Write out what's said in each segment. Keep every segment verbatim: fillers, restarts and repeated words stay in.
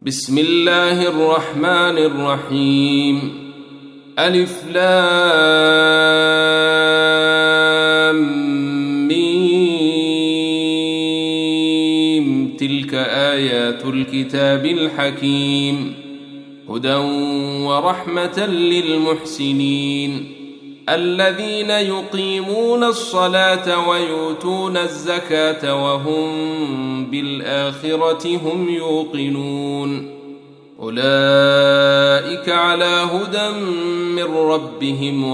بسم الله الرحمن الرحيم. ألف لام ميم. تلك آيات الكتاب الحكيم، هدى ورحمة للمحسنين الذين يقيمون الصلاة ويؤتون الزكاة وهم بالآخرة هم يوقنون. أولئك على هدى من ربهم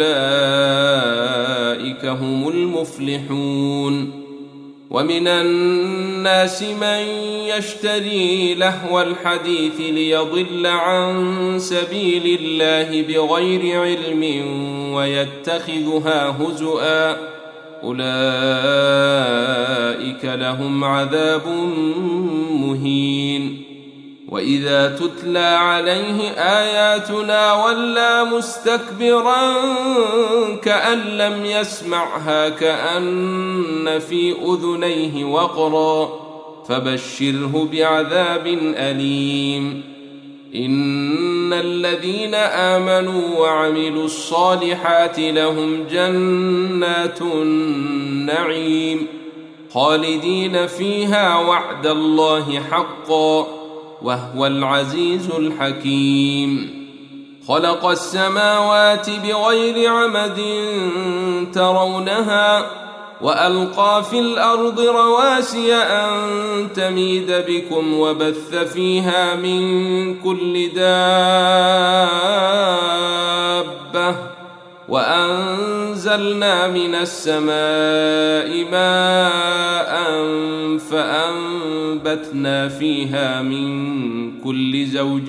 وأولئك هم المفلحون. ومن الناس من يشتري لهو الحديث ليضل عن سبيل الله بغير علم ويتخذها هزؤا، أولئك لهم عذاب مهين. وإذا تتلى عليه آياتنا ولى مستكبرا كأن لم يسمعها كأن في أذنيه وقرا، فبشره بعذاب أليم. إن الذين آمنوا وعملوا الصالحات لهم جنات النعيم خالدين فيها وعد الله حقا وهو العزيز الحكيم. خلق السماوات بغير عمد ترونها وألقى في الأرض رواسي أن تميد بكم وبث فيها من كل دابة وأنزلنا من السماء ماء فأنبتنا فيها من كل زوج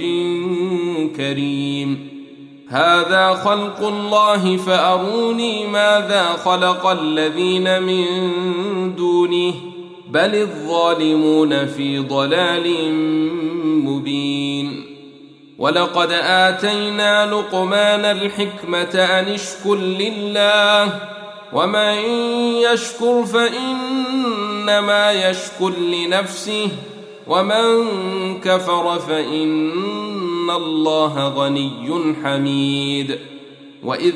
كريم. هذا خلق الله فأروني ماذا خلق الذين من دونه بل الظالمون في ضلال مبين. ولقد آتينا لقمان الحكمة أن اشكر لله ومن يشكر فإنما يشكر لنفسه ومن كفر فإن الله غني حميد. وإذ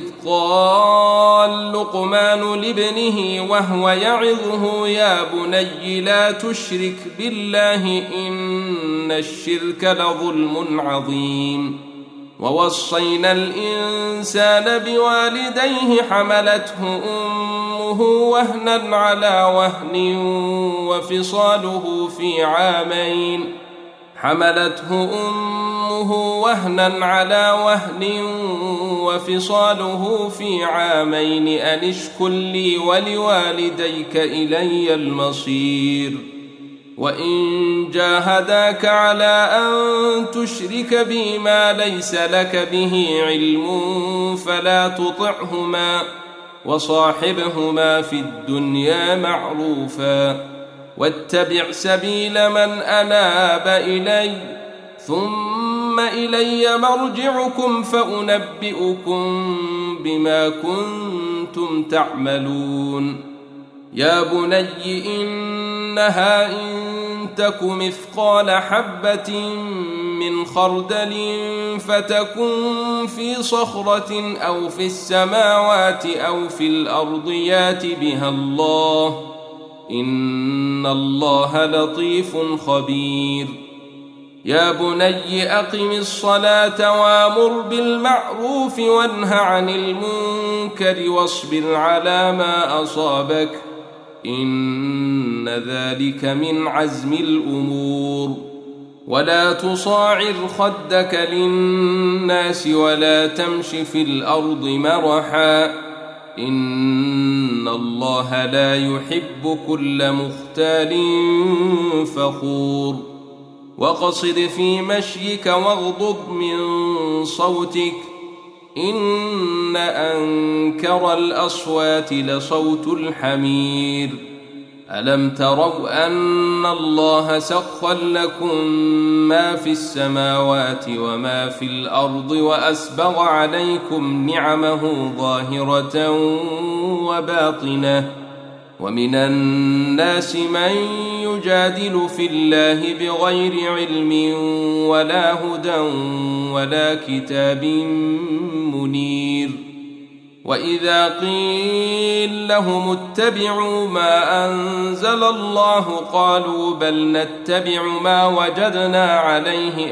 قال لقمان لابنه وهو يعظه يا بني لا تشرك بالله إن الشرك لظلم عظيم. ووصينا الإنسان بوالديه حملته أمه وهنا على وهن وفصاله في عامين حملته أمه وهنا على وهن وفصاله في عامين أن اشكر لي ولوالديك إلي المصير. وإن جاهداك على أن تشرك بي ما ليس لك به علم فلا تطعهما وصاحبهما في الدنيا معروفا واتبع سبيل من أناب إلي ثم إلي مرجعكم فأنبئكم بما كنتم تعملون. يا بني إنها إن تك مثقال حبة من خردل فتكن في صخرة أو في السماوات أو في الأرض يات بها الله إن الله لطيف خبير. يا بني أقم الصلاة وامر بالمعروف وانه عن المنكر واصبر على ما أصابك إن ذلك من عزم الأمور. ولا تصاعر خدك للناس ولا تمش في الأرض مرحا إن الله لا يحب كل مختال فخور. وقصد في مشيك واغضض من صوتك إن أنكر الأصوات لصوت الحمير. ألم تروا أن الله سخر لكم ما في السماوات وما في الأرض وأسبغ عليكم نعمه ظاهرة وباطنة ومن الناس من يجادل في الله بغير علم ولا هدى ولا كتاب منير. وإذا قيل لهم اتبعوا ما أنزل الله قالوا بل نتبع ما وجدنا عليه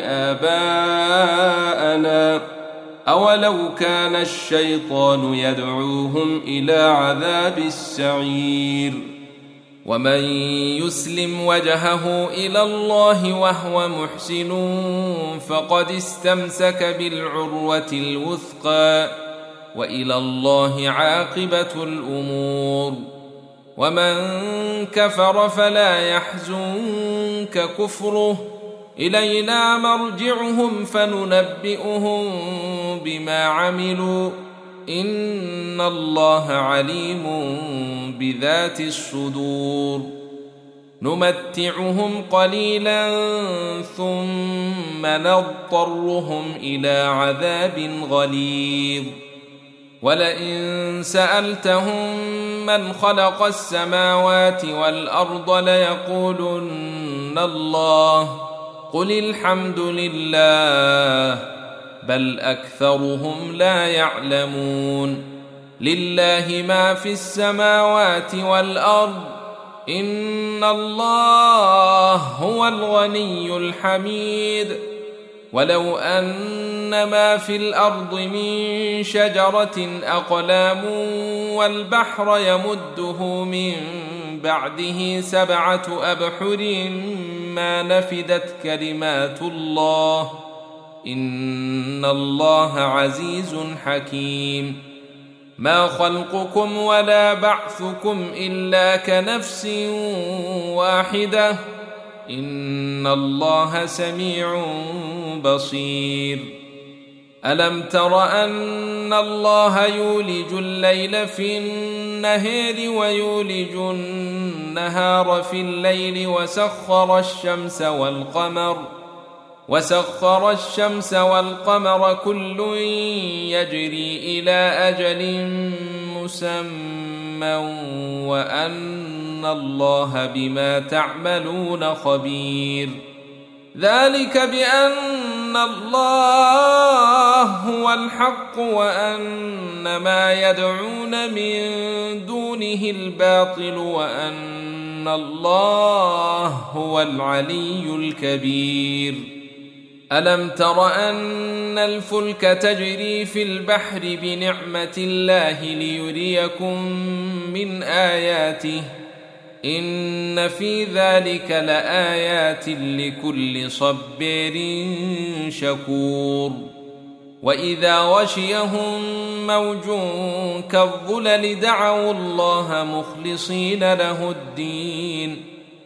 آباءنا أولو كان الشيطان يدعوهم إلى عذاب السعير. ومن يسلم وجهه إلى الله وهو محسن فقد استمسك بالعروة الوثقى وإلى الله عاقبة الأمور. ومن كفر فلا يحزنك كفره إلينا مرجعهم فننبئهم بما عملوا إن الله عليم بذات الصدور. نمتعهم قليلا ثم نضطرهم إلى عذاب غليظ. ولئن سألتهم من خلق السماوات والأرض ليقولن الله قل الحمد لله بل أكثرهم لا يعلمون. لله ما في السماوات والأرض إن الله هو الغني الحميد. ولو أن ما في الأرض من شجرة أقلام والبحر يمده من بعده سبعة أبحر ما نفدت كلمات الله إن الله عزيز حكيم. ما خلقكم ولا بعثكم إلا كنفس واحدة إن الله سميع بصير. ألم تر أن الله يولج الليل في النهار ويولج النهار في الليل وسخر الشمس والقمر وسخر الشمس والقمر كل يجري إلى أجل مسمى وأن الله بما تعملون خبير. ذلك بأن الله هو الحق وأن ما يدعون من دونه الباطل وأن الله هو العلي الكبير. ألم تر أن الفلك تجري في البحر بنعمة الله ليريكم من آياته إن في ذلك لآيات لكل صبار شكور. وإذا غشيهم موج كالظلل دعوا الله مخلصين له الدين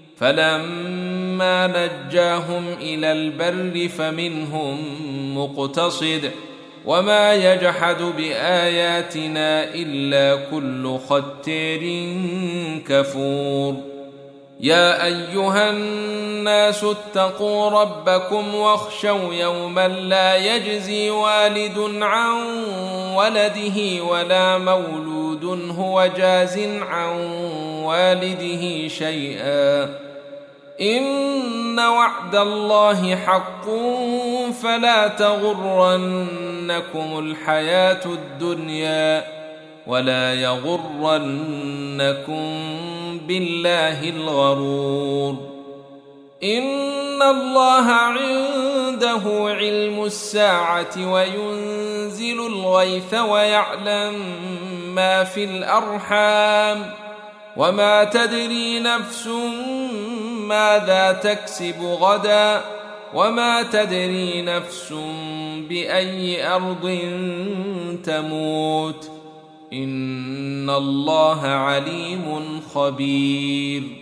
فلما نجاهم إلى البر فمنهم مقتصد وما يجحد بآياتنا إلا كل ختار كفور. يا أيها الناس اتقوا ربكم واخشوا يوما لا يجزي والد عن ولده ولا مولود هو جاز عن والده شيئا إن وعد الله حق فلا تغرنكم الحياة الدنيا ولا يغرنكم بالله الغرور. إن الله عنده علم الساعة وينزل الغيث ويعلم ما في الأرحام وما تدري نفس ماذا تكسب غدا وما تدري نفس بأي أرض تموت إن الله عليم خبير.